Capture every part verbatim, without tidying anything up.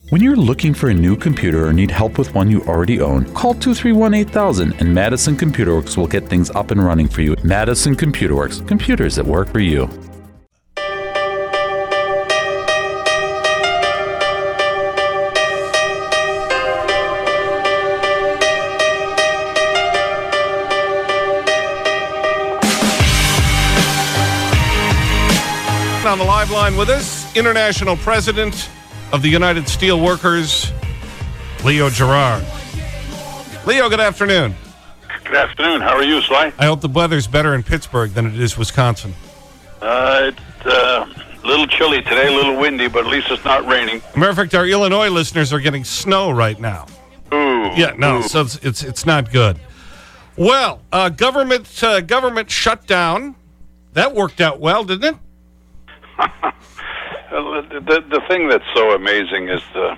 When you're looking for a new computer or need help with one you already own, call two three one, eight thousand and Madison Computer Works will get things up and running for you. Madison Computer Works, computers that work for you. On the live line with us, International President of the United Steelworkers, Leo Gerard. Leo, good afternoon. Good afternoon. How are you, Sly? I hope the weather's better in Pittsburgh than it is Wisconsin. Uh, it's uh, a little chilly today, a little windy, but at least it's not raining. As a matter of fact, our Illinois listeners are getting snow right now. Ooh. Yeah, no, ooh. so it's, it's, it's not good. Well, uh, government, uh, government shutdown, that worked out well, didn't it? the, the thing that's so amazing is the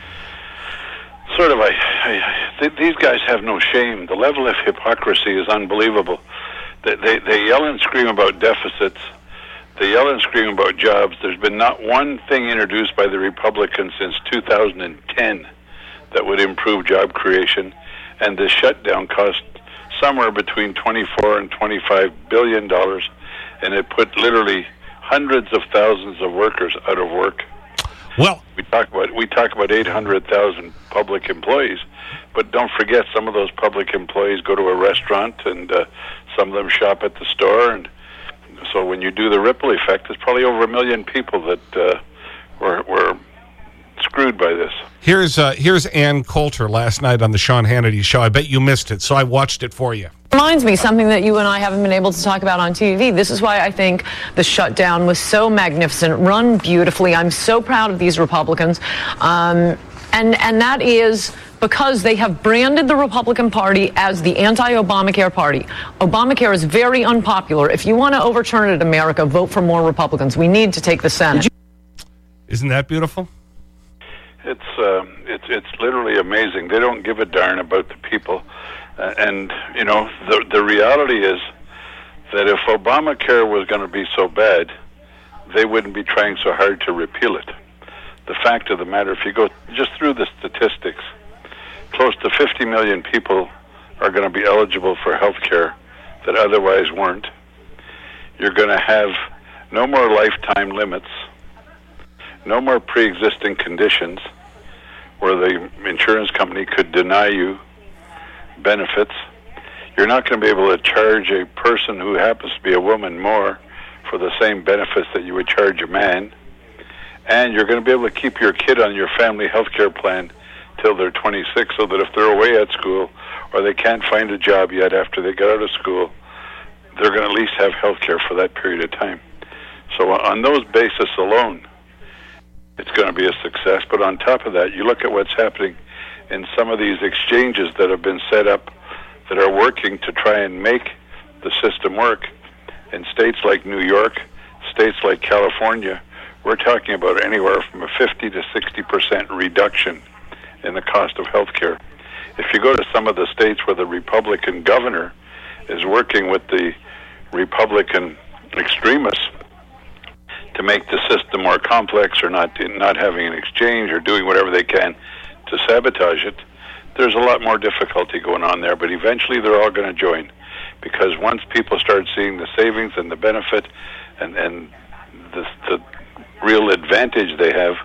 sort of, I, I, th these guys have no shame. The level of hypocrisy is unbelievable. They, they, they yell and scream about deficits. They yell and scream about jobs. There's been not one thing introduced by the Republicans since two thousand ten that would improve job creation. And this shutdown cost somewhere between twenty-four and twenty-five billion dollars, and it put literally hundreds of thousands of workers out of work. Well, we talk about we talk about eight hundred thousand public employees, but don't forget some of those public employees go to a restaurant, and uh, some of them shop at the store, and so when you do the ripple effect, there's probably over a million people that uh, were were screwed by this. Here's uh, here's Ann Coulter last night on the Sean Hannity show. I bet you missed it, so I watched it for you. Reminds me something that you and I haven't been able to talk about on T V. This is why I think the shutdown was so magnificent, run beautifully. I'm so proud of these Republicans. Um, and, and that is because they have branded the Republican Party as the anti-Obamacare party. Obamacare is very unpopular. If you want to overturn it in America, vote for more Republicans. We need to take the Senate. Isn't that beautiful? It's, uh, it's, it's literally amazing. They don't give a darn about the people. Uh, and, you know, the, the reality is that if Obamacare was going to be so bad, they wouldn't be trying so hard to repeal it. The fact of the matter, if you go just through the statistics, close to fifty million people are going to be eligible for health care that otherwise weren't. You're going to have no more lifetime limits, no more pre-existing conditions where the insurance company could deny you benefits. You're not going to be able to charge a person who happens to be a woman more for the same benefits that you would charge a man. And you're going to be able to keep your kid on your family health care plan till they're twenty-six, so that if they're away at school or they can't find a job yet after they get out of school, they're going to at least have health care for that period of time. So on those basis alone, it's going to be a success. But on top of that, you look at what's happening in some of these exchanges that have been set up that are working to try and make the system work. In states like New York, states like California, we're talking about anywhere from a fifty to sixty percent reduction in the cost of health care. If you go to some of the states where the Republican governor is working with the Republican extremists to make the system more complex, or not not having an exchange, or doing whatever they can to sabotage it, there's a lot more difficulty going on there. But eventually they're all going to join, because once people start seeing the savings and the benefit and, and the, the real advantage they have,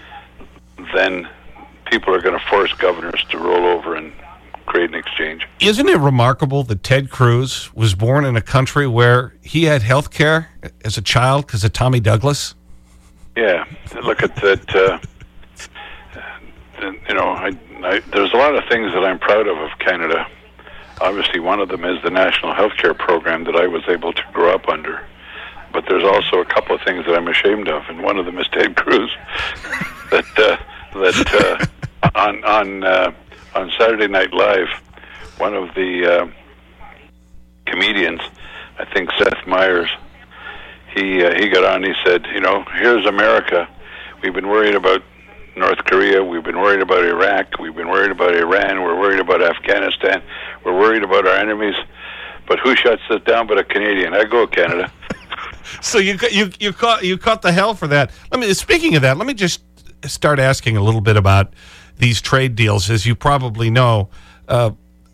then people are going to force governors to roll over and create an exchange. Isn't it remarkable that Ted Cruz was born in a country where he had health care as a child because of Tommy Douglas? Yeah, look at that. Uh, you know, I, I, there's a lot of things that I'm proud of of Canada. Obviously, one of them is the National Health Care Program that I was able to grow up under. But there's also a couple of things that I'm ashamed of, and one of them is Ted Cruz. that uh, that uh, on on uh, on Saturday Night Live, one of the uh, comedians, I think Seth Meyers, he uh, he got on. He said, you know, here's America. We've been worried about North Korea. We've been worried about Iraq. We've been worried about Iran. We're worried about Afghanistan. We're worried about our enemies. But who shuts us down but a Canadian? I go Canada. So you you you caught you caught the hell for that. Let me. Speaking of that, let me just start asking a little bit about these trade deals. As you probably know, uh,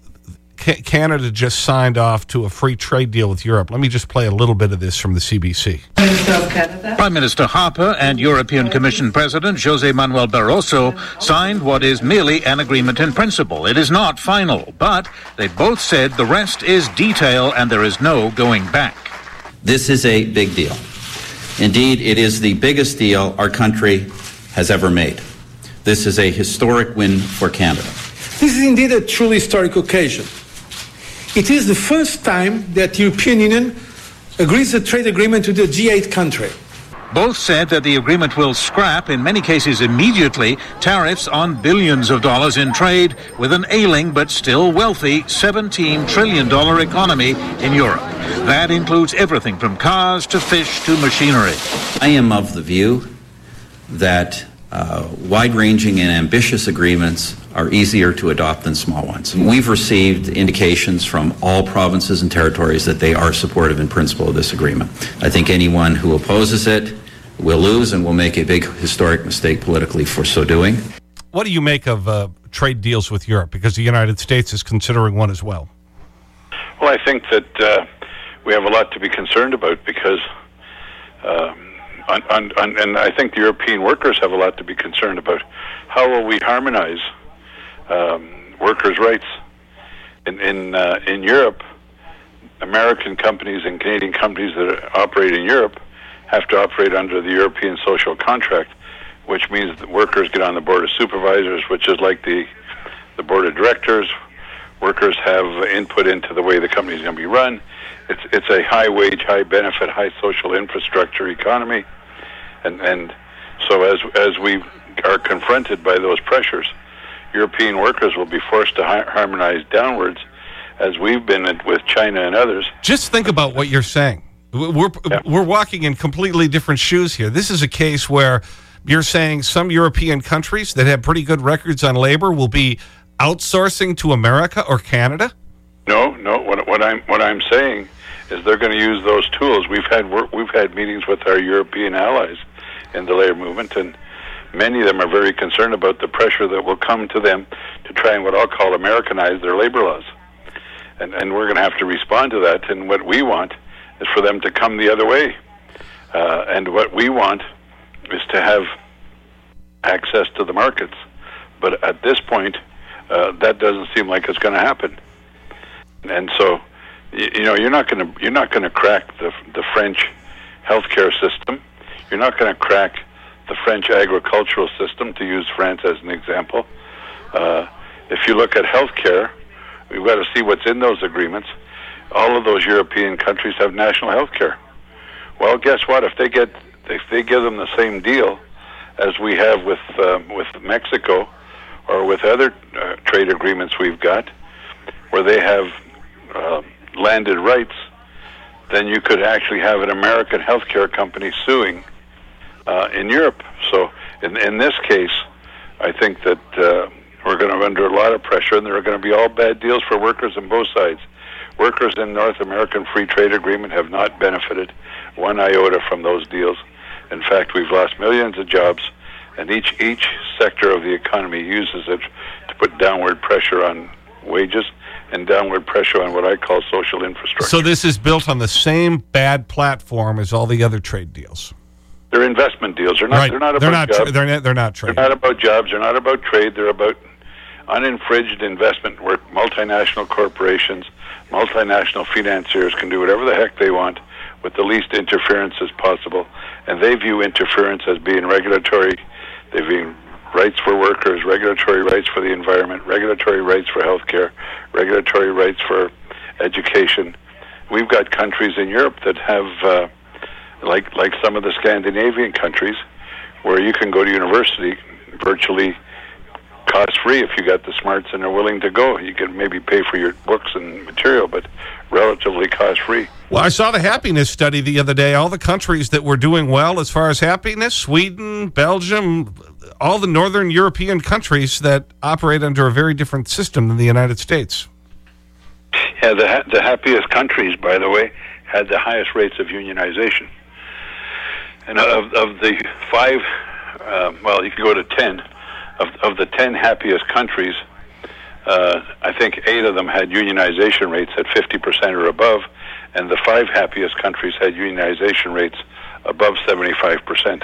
Canada just signed off to a free trade deal with Europe. Let me just play a little bit of this from the C B C. Prime Minister Harper and European Commission President José Manuel Barroso signed what is merely an agreement in principle. It is not final, but they both said the rest is detail and there is no going back. This is a big deal. Indeed, it is the biggest deal our country has ever made. This is a historic win for Canada. This is indeed a truly historic occasion. It is the first time that the European Union agrees a trade agreement with a G eight country. Both said that the agreement will scrap, in many cases immediately, tariffs on billions of dollars in trade with an ailing but still wealthy seventeen trillion dollars economy in Europe. That includes everything from cars to fish to machinery. I am of the view that uh, wide-ranging and ambitious agreements are easier to adopt than small ones. We've received indications from all provinces and territories that they are supportive in principle of this agreement. I think anyone who opposes it will lose and will make a big historic mistake politically for so doing. What do you make of uh, trade deals with Europe? Because the United States is considering one as well. Well, I think that uh, we have a lot to be concerned about because, um, on, on, on, and I think the European workers have a lot to be concerned about. How will we harmonize Um, workers' rights in in, uh, in Europe? American companies and Canadian companies that operate in Europe have to operate under the European social contract, which means that workers get on the board of supervisors, which is like the the board of directors. Workers have input into the way the company is going to be run. It's it's a high wage, high benefit, high social infrastructure economy, and and so as as we are confronted by those pressures, European workers will be forced to harmonize downwards, as we've been with China and others. Just think about what you're saying. We're, yeah. we're walking in completely different shoes here. This is a case where you're saying some European countries that have pretty good records on labor will be outsourcing to America or Canada? No, no. What, what I'm what I'm saying is they're going to use those tools. We've had work, we've had meetings with our European allies in the labor movement, and many of them are very concerned about the pressure that will come to them to try and what I'll call Americanize their labor laws. And, and we're going to have to respond to that. And what we want is for them to come the other way. Uh, and what we want is to have access to the markets. But at this point, uh, that doesn't seem like it's going to happen. And so, you, you know, you're not going to you're not going to crack the the French healthcare system. You're not going to crack the French agricultural system, to use France as an example. Uh, if you look at healthcare, we've got to see what's in those agreements. All of those European countries have national health care. Well, guess what? If they get, if they give them the same deal as we have with um, with Mexico or with other uh, trade agreements we've got, where they have uh, landed rights, then you could actually have an American healthcare company suing uh, in Europe. So in in this case, I think that uh, we're going to be under a lot of pressure, and there are going to be all bad deals for workers on both sides. Workers in North American Free Trade Agreement have not benefited one iota from those deals. In fact, we've lost millions of jobs, and each each sector of the economy uses it to put downward pressure on wages and downward pressure on what I call social infrastructure. So this is built on the same bad platform as all the other trade deals. They're investment deals. They're not. Right. They're not they're about not, jobs. They're not. They're not trade. They're not about jobs. They're not about trade. They're about uninfringed investment, where multinational corporations, multinational financiers can do whatever the heck they want with the least interference as possible. And they view interference as being regulatory. They view rights for workers, regulatory rights for the environment, regulatory rights for healthcare, regulatory rights for education. We've got countries in Europe that have, uh, like like some of the Scandinavian countries, where you can go to university virtually cost-free if you got the smarts and are willing to go. You can maybe pay for your books and material, but relatively cost-free. Well, I saw the happiness study the other day. All the countries that were doing well as far as happiness, Sweden, Belgium, all the northern European countries that operate under a very different system than the United States. Yeah, the, ha the happiest countries, by the way, had the highest rates of unionization. And of, of the five uh, well, you can go to ten. Of, of the ten happiest countries, uh, I think eight of them had unionization rates at fifty percent or above, and the five happiest countries had unionization rates above seventy-five percent.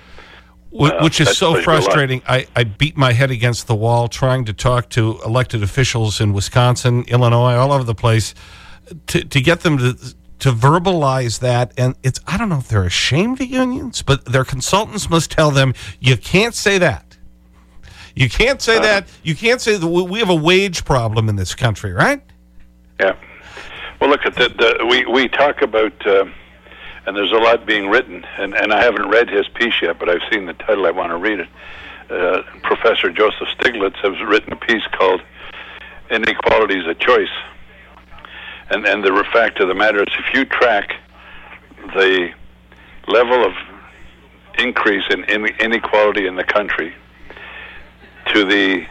Which is so frustrating. I, I beat my head against the wall trying to talk to elected officials in Wisconsin, Illinois, all over the place to, to get them to, to verbalize that. And it's, I don't know if they're ashamed of unions, but their consultants must tell them, you can't say that. You can't say uh, that. You can't say that we have a wage problem in this country, right? Yeah. Well, look at the, the we, we talk about, uh, and there's a lot being written, and, and I haven't read his piece yet, but I've seen the title. I want to read it. Uh, Professor Joseph Stiglitz has written a piece called Inequality is a Choice. And, and the fact of the matter is, if you track the level of increase in inequality in the country to the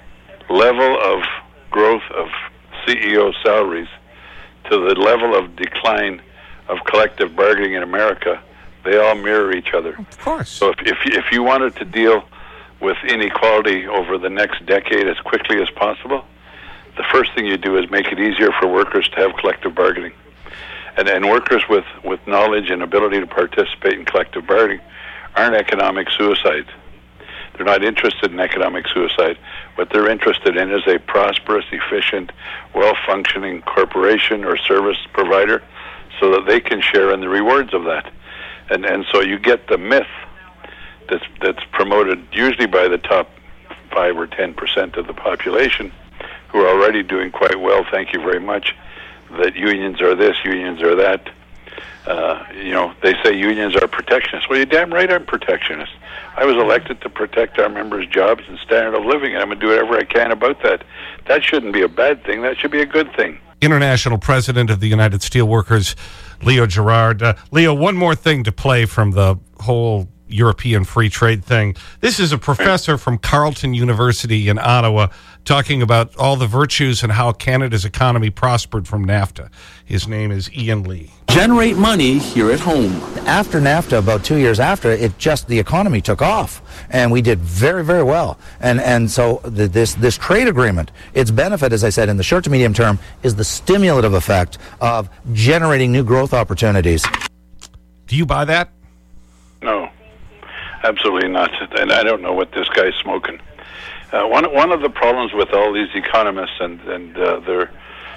level of growth of C E O salaries, to the level of decline of collective bargaining in America, they all mirror each other. Of course. So if if, if you wanted to deal with inequality over the next decade as quickly as possible, the first thing you do is make it easier for workers to have collective bargaining. And, and workers with, with knowledge and ability to participate in collective bargaining aren't economic suicides. They're not interested in economic suicide. What they're interested in is a prosperous, efficient, well-functioning corporation or service provider so that they can share in the rewards of that. And and so you get the myth that's, that's promoted usually by the top five or ten percent of the population who are already doing quite well, thank you very much, that unions are this, unions are that. Uh, you know, they say unions are protectionists. Well, you're damn right I'm protectionist. I was elected to protect our members' jobs and standard of living, and I'm going to do whatever I can about that. That shouldn't be a bad thing. That should be a good thing. International President of the United Steelworkers, Leo Gerard. Uh, Leo, one more thing to play from the whole European free trade thing. This is a professor from Carleton University in Ottawa talking about all the virtues and how Canada's economy prospered from NAFTA. His name is Ian Lee. Generate money here at home. After NAFTA, about two years after, it just, the economy took off. And we did very, very well. And and so the, this, this trade agreement, its benefit, as I said, in the short to medium term, is the stimulative effect of generating new growth opportunities. Do you buy that? No, absolutely not. And I don't know what this guy's smoking. Uh, one, one of the problems with all these economists and, and uh, their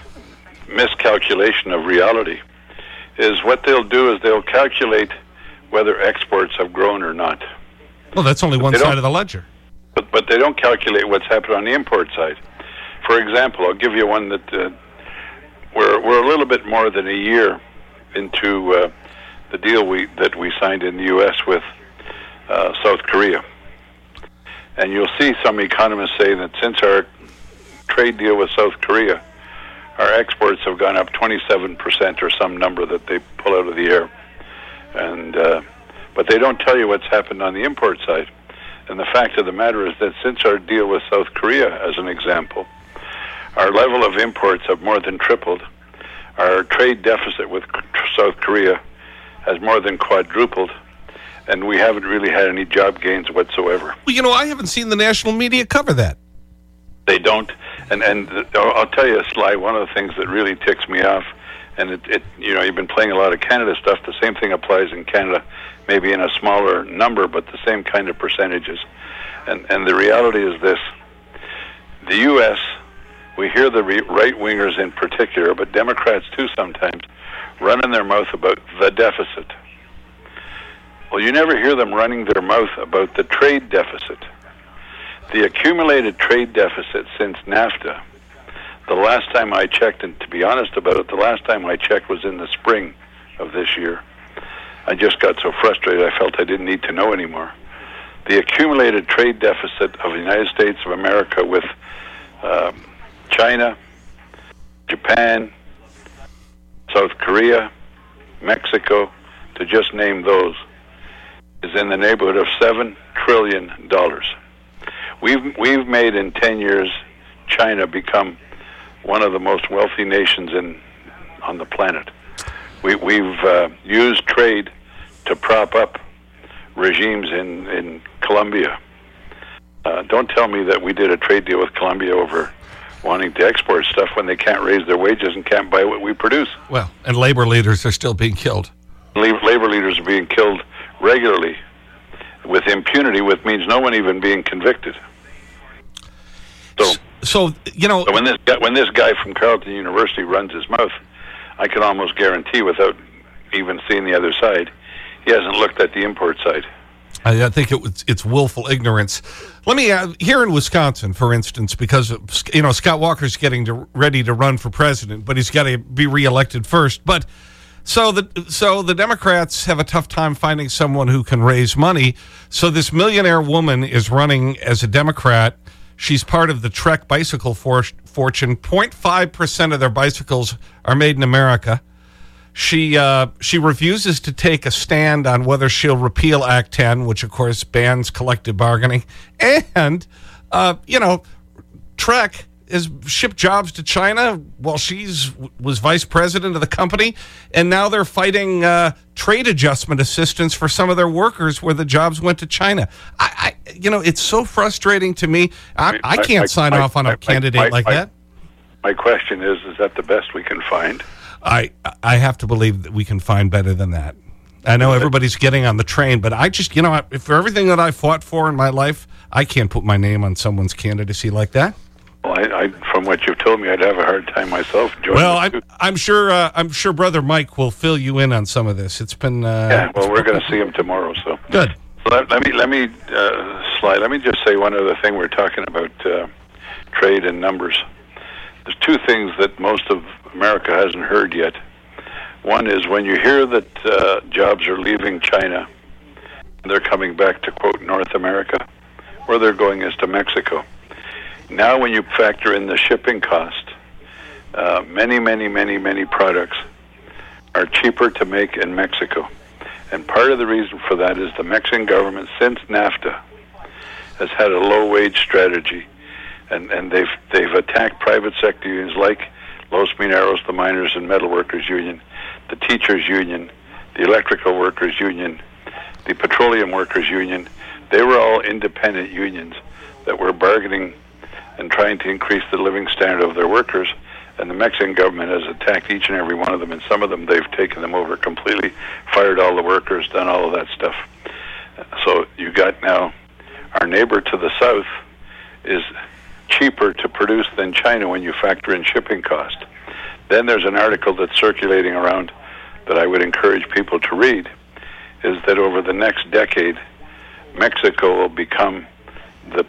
miscalculation of reality is what they'll do is they'll calculate whether exports have grown or not. Well, that's only one side of the ledger. But, but they don't calculate what's happened on the import side. For example, I'll give you one that uh, we're, we're a little bit more than a year into uh, the deal we that we signed in the U S with uh, South Korea. And you'll see some economists say that since our trade deal with South Korea, our exports have gone up twenty-seven percent or some number that they pull out of the air. And uh, but they don't tell you what's happened on the import side. And the fact of the matter is that since our deal with South Korea, as an example, our level of imports have more than tripled. Our trade deficit with South Korea has more than quadrupled. And we haven't really had any job gains whatsoever. Well, you know, I haven't seen the national media cover that. They don't. And and I'll tell you, Sly, one of the things that really ticks me off, and it, it you know, you've been playing a lot of Canada stuff. The same thing applies in Canada, maybe in a smaller number, but the same kind of percentages. And and the reality is this: the U S, we hear the right-wingers in particular, but Democrats too sometimes, running their mouth about the deficit. Well, you never hear them running their mouth about the trade deficit. The accumulated trade deficit since NAFTA, the last time I checked, and to be honest about it, the last time I checked was in the spring of this year. I just got so frustrated I felt I didn't need to know anymore. The accumulated trade deficit of the United States of America with um, China, Japan, South Korea, Mexico, to just name those, is in the neighborhood of seven trillion dollars. We've we've made in ten years China become one of the most wealthy nations in on the planet. We, we've uh, used trade to prop up regimes in, in Colombia. Uh, don't tell me that we did a trade deal with Colombia over wanting to export stuff when they can't raise their wages and can't buy what we produce. Well, and labor leaders are still being killed. Labor leaders are being killed regularly with impunity, which means no one even being convicted. So, so you know, so when this guy, when this guy from Carleton University runs his mouth, I can almost guarantee, without even seeing the other side, he hasn't looked at the import side. I, I think it was, it's willful ignorance. Let me, uh, here in Wisconsin, for instance, because, of, you know, Scott Walker's getting to, ready to run for president, but he's got to be reelected first. But so the, so the Democrats have a tough time finding someone who can raise money. So this millionaire woman is running as a Democrat. She's part of the Trek bicycle for, fortune. zero point five percent of their bicycles are made in America. She, uh, she refuses to take a stand on whether she'll repeal Act ten, which, of course, bans collective bargaining. And, uh, you know, Trek has shipped jobs to China while she's was vice president of the company. And now they're fighting uh, trade adjustment assistance for some of their workers where the jobs went to China. I, I you know, it's so frustrating to me. I, I can't my, sign my, off on a my, candidate my, like my, that. My question is, is that the best we can find? I, I have to believe that we can find better than that. I know everybody's getting on the train, but I just, you know, for everything that I fought for in my life, I can't put my name on someone's candidacy like that. Well, I, I, from what you've told me, I'd have a hard time myself. Well, I, I'm sure uh, I'm sure Brother Mike will fill you in on some of this. It's been... Uh, yeah, well, we're going to see him tomorrow, so... Good. Let, let me, let me uh, slide. Let me just say one other thing. We're talking about uh, trade and numbers. There's two things that most of America hasn't heard yet. One is when you hear that uh, jobs are leaving China, they're coming back to, quote, North America, where they're going is to Mexico. Now when you factor in the shipping cost, uh, many, many, many, many products are cheaper to make in Mexico. And part of the reason for that is the Mexican government, since NAFTA, has had a low-wage strategy. And, and they've they've attacked private sector unions like Los Mineros, the Miners and Metal Workers Union, the Teachers Union, the Electrical Workers Union, the Petroleum Workers Union. They were all independent unions that were bargaining and trying to increase the living standard of their workers. And the Mexican government has attacked each and every one of them. And some of them, they've taken them over completely, fired all the workers, done all of that stuff. So you got now our neighbor to the south is cheaper to produce than China when you factor in shipping cost. Then there's an article that's circulating around that I would encourage people to read, is that over the next decade, Mexico will become the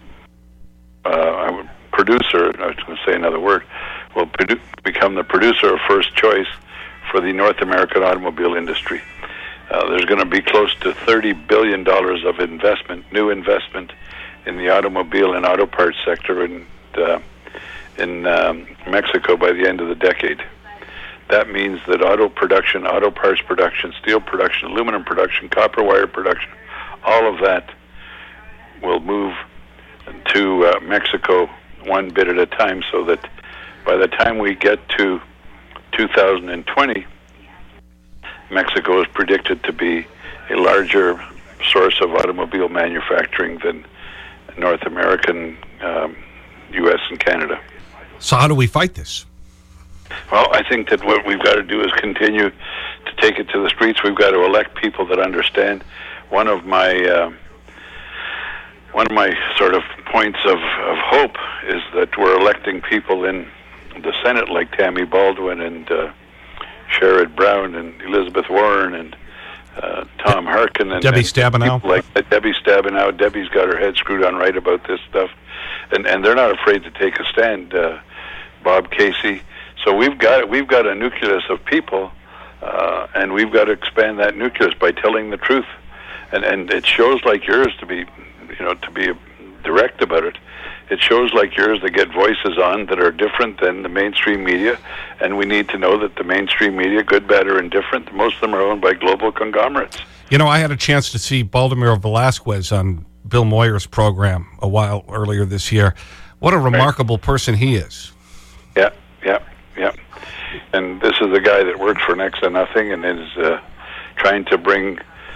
uh, producer, I was going to say another word, will produ- become the producer of first choice for the North American automobile industry. Uh, there's going to be close to thirty billion dollars of investment, new investment, in the automobile and auto parts sector in uh, in um, Mexico by the end of the decade. That means that auto production, auto parts production, steel production, aluminum production, copper wire production, all of that will move to uh, Mexico one bit at a time, so that by the time we get to two thousand twenty, Mexico is predicted to be a larger source of automobile manufacturing than North American, um, U S and Canada. So how do we fight this? Well, I think that what we've got to do is continue to take it to the streets. We've got to elect people that understand. One of my uh, one of my sort of points of, of hope is that we're electing people in the Senate like Tammy Baldwin and uh, Sherrod Brown and Elizabeth Warren and Uh, Tom Harkin and Debbie and Stabenow. Like uh, Debbie Stabenow. Debbie's got her head screwed on right about this stuff, and and they're not afraid to take a stand. Uh, Bob Casey. So we've got we've got a nucleus of people, uh, and we've got to expand that nucleus by telling the truth, and and it shows like yours to be, you know, to be direct about it. It shows like yours that get voices on that are different than the mainstream media, and we need to know that the mainstream media, good, bad, or indifferent, most of them are owned by global conglomerates. You know, I had a chance to see Baldemiro Velasquez on Bill Moyer's program a while earlier this year. What a remarkable right. person he is. Yeah, yeah, yeah. And this is the guy that works for next to nothing and is uh, trying to bring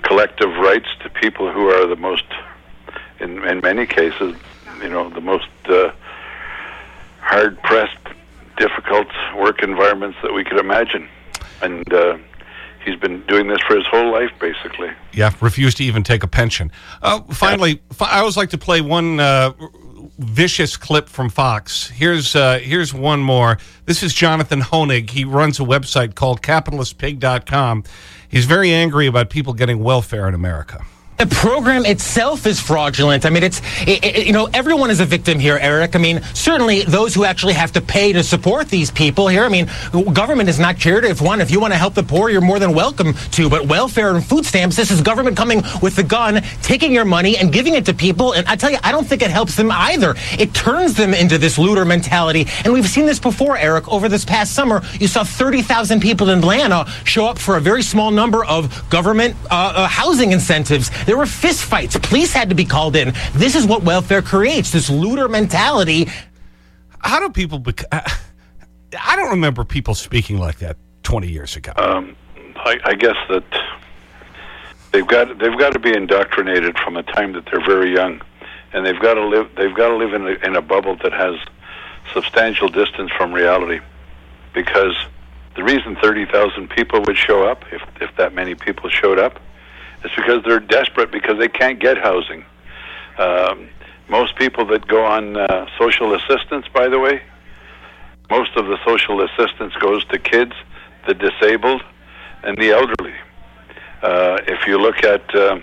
collective rights to people who are the most, in, in many cases, you know, the most uh, hard-pressed, difficult work environments that we could imagine. And uh, he's been doing this for his whole life, basically. Yeah, refused to even take a pension. Uh, finally, yeah. I always like to play one uh, vicious clip from Fox. Here's, uh, here's one more. This is Jonathan Hoenig. He runs a website called capitalist pig dot com. He's very angry about people getting welfare in America. The program itself is fraudulent. I mean, it's, it, it, you know, everyone is a victim here, Eric. I mean, certainly those who actually have to pay to support these people here. I mean, government is not curative. One, if you want to help the poor, you're more than welcome to. But welfare and food stamps, this is government coming with the gun, taking your money and giving it to people. And I tell you, I don't think it helps them either. It turns them into this looter mentality. And we've seen this before, Eric. Over this past summer, you saw thirty thousand people in Atlanta show up for a very small number of government uh, uh, housing incentives. There were fist fights. Police had to be called in. This is what welfare creates, this looter mentality. How do people... Bec I don't remember people speaking like that twenty years ago. Um, I, I guess that they've got they've got to be indoctrinated from a time that they're very young, and they've got to live they've got to live in a, in a bubble that has substantial distance from reality. Because the reason thirty thousand people would show up, if if that many people showed up, it's because they're desperate because they can't get housing. Um, most people that go on uh, social assistance, by the way, most of the social assistance goes to kids, the disabled, and the elderly. Uh, if you look at uh,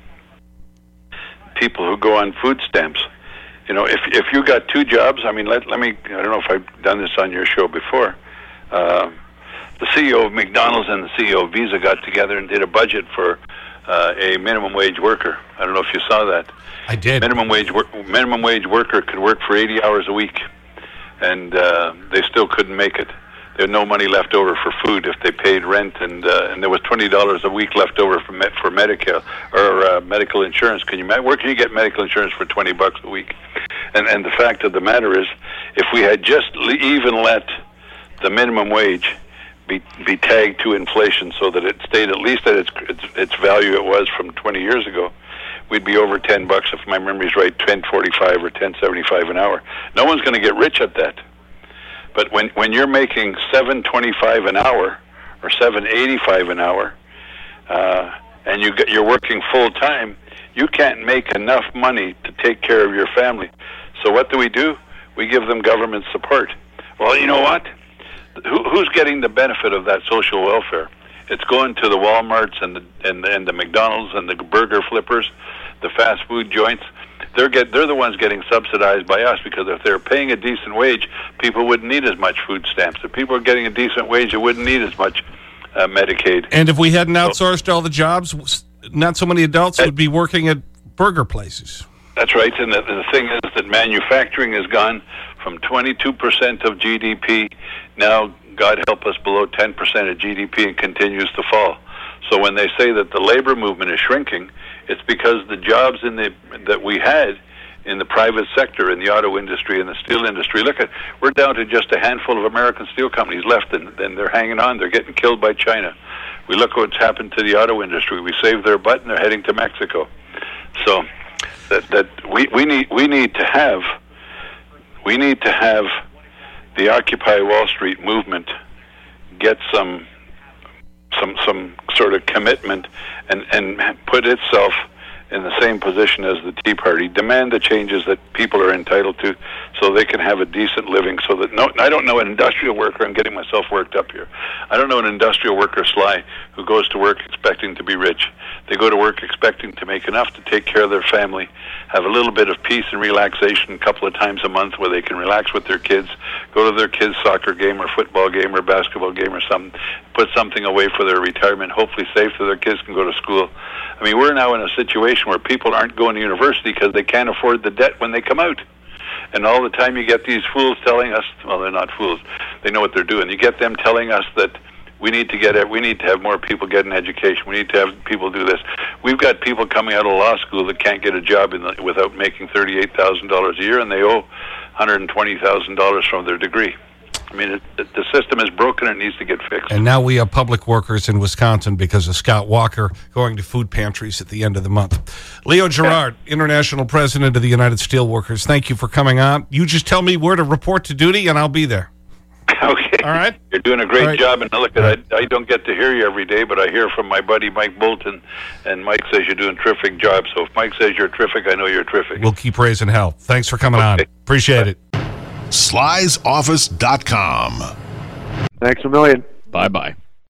people who go on food stamps, you know, if if you got two jobs, I mean, let let me. I don't know if I've done this on your show before. Uh, the C E O of McDonald's and the C E O of Visa got together and did a budget for Uh, a minimum wage worker. I don't know if you saw that. I did. Minimum wage wor minimum wage worker could work for eighty hours a week, and uh, they still couldn't make it. They had no money left over for food if they paid rent, and uh, and there was twenty dollars a week left over for me for Medicare or uh, medical insurance. Can you where can you get medical insurance for twenty bucks a week? And and the fact of the matter is, if we had just even let the minimum wage Be, be tagged to inflation so that it stayed at least at its, its its value it was from twenty years ago, we'd be over ten bucks if my memory's right, ten forty-five or ten seventy-five an hour. No one's going to get rich at that. But when when you're making seven twenty-five an hour or seven eighty-five an hour, uh, and you get, you're working full time, you can't make enough money to take care of your family. So what do we do? We give them government support. Well, you know what? Who, who's getting the benefit of that social welfare? It's going to the Walmarts and the and, and the McDonald's and the burger flippers, the fast food joints. They're get they're the ones getting subsidized by us, because if they're paying a decent wage, people wouldn't need as much food stamps. If people are getting a decent wage, they wouldn't need as much uh, Medicaid. And if we hadn't outsourced all the jobs, not so many adults would be working at burger places. That's right, and the, the thing is that manufacturing has gone from twenty-two percent of G D P, now, God help us, below ten percent of G D P, and continues to fall. So when they say that the labor movement is shrinking, it's because the jobs in the that we had in the private sector, in the auto industry, in the steel industry, look at, we're down to just a handful of American steel companies left, and, and they're hanging on. They're getting killed by China. We look what's happened to the auto industry. We saved their butt, and they're heading to Mexico. So that that we, we need we need to have we need to have the Occupy Wall Street movement get some some some sort of commitment and and put itself in the same position as the Tea Party, demand the changes that people are entitled to so they can have a decent living. So that no, I don't know an industrial worker, I'm getting myself worked up here. I don't know an industrial worker, Sly, who goes to work expecting to be rich. They go to work expecting to make enough to take care of their family, have a little bit of peace and relaxation a couple of times a month where they can relax with their kids, go to their kids' soccer game or football game or basketball game or something, put something away for their retirement, hopefully save so their kids can go to school. I mean, we're now in a situation where people aren't going to university because they can't afford the debt when they come out. And all the time you get these fools telling us, well, they're not fools, they know what they're doing. You get them telling us that we need to get it, we need to have more people get an education, we need to have people do this. We've got people coming out of law school that can't get a job in the, without making thirty-eight thousand dollars a year, and they owe one hundred twenty thousand dollars from their degree. I mean, it, it, the system is broken and needs to get fixed. And now we have public workers in Wisconsin because of Scott Walker going to food pantries at the end of the month. Leo Gerard, International President of the United Steelworkers, thank you for coming on. You just tell me where to report to duty, and I'll be there. Okay. All right. You're doing a great right. job. And look, I, I don't get to hear you every day, but I hear from my buddy Mike Bolton, and Mike says you're doing a terrific job. So if Mike says you're terrific, I know you're terrific. We'll keep raising hell. Thanks for coming okay. on. Appreciate it. Sly's Office dot com. Thanks a million. Bye-bye.